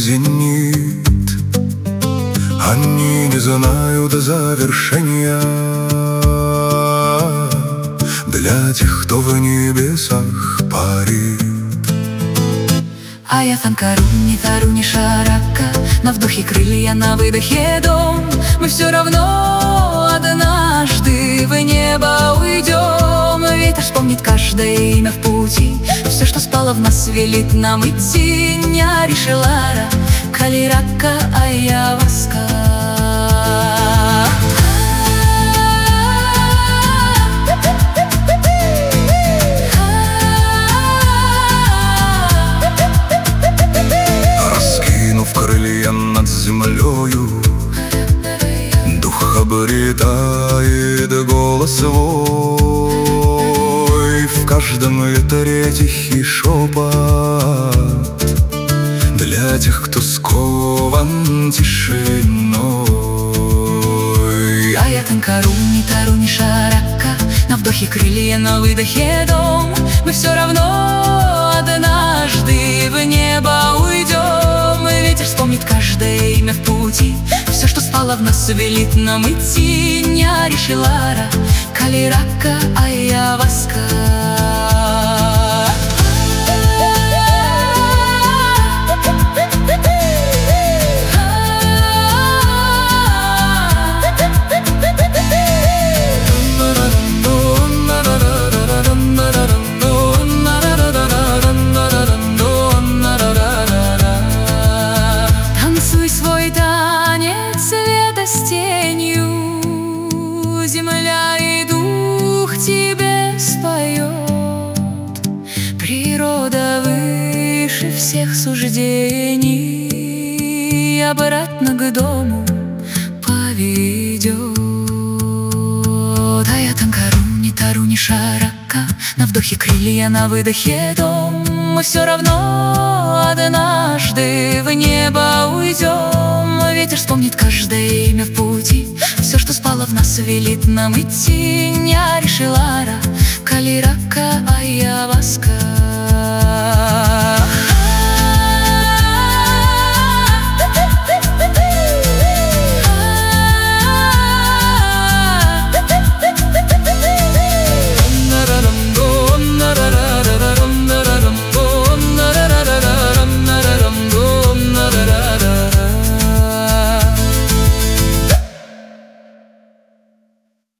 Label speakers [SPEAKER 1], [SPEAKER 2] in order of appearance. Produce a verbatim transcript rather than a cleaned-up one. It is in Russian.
[SPEAKER 1] зенит. Они не знают завершения для тех, кто в небесах парит.
[SPEAKER 2] А я фанкаруни, таруни, шарака, на вдохе крылья, на выдохе дом. Мы все равно однажды в небо уйдем. Ветер вспомнит каждое имя в пути. Все, что спало в нас, велит нам идти. Няри шелара, калирака, аяваска.
[SPEAKER 1] Раскинув крылья над землею, дух обретает голос свой. В каждом ветре тихий шепот для тех, кто скован тишиной.
[SPEAKER 2] А я танкаруни, таруни, шарака, на вдохе крылья, на выдохе дом. Мы все равно однажды в небо уйдем. Ветер вспомнит каждое имя в пути. Все, что спало в нас, велит нам идти. Няри шелара, калирака, аяваска. Земля и дух тебе споет. Природа выше всех суждений, обратно к дому поведет. А я танкаруни, таруни, шарака, на вдохе крылья, на выдохе дом. Мы все равно однажды в небо уйдем. Ветер вспомнит каждое имя в пути. Все, что спало в нас, велит нам идти. Няри шелара, калирака, аяваска.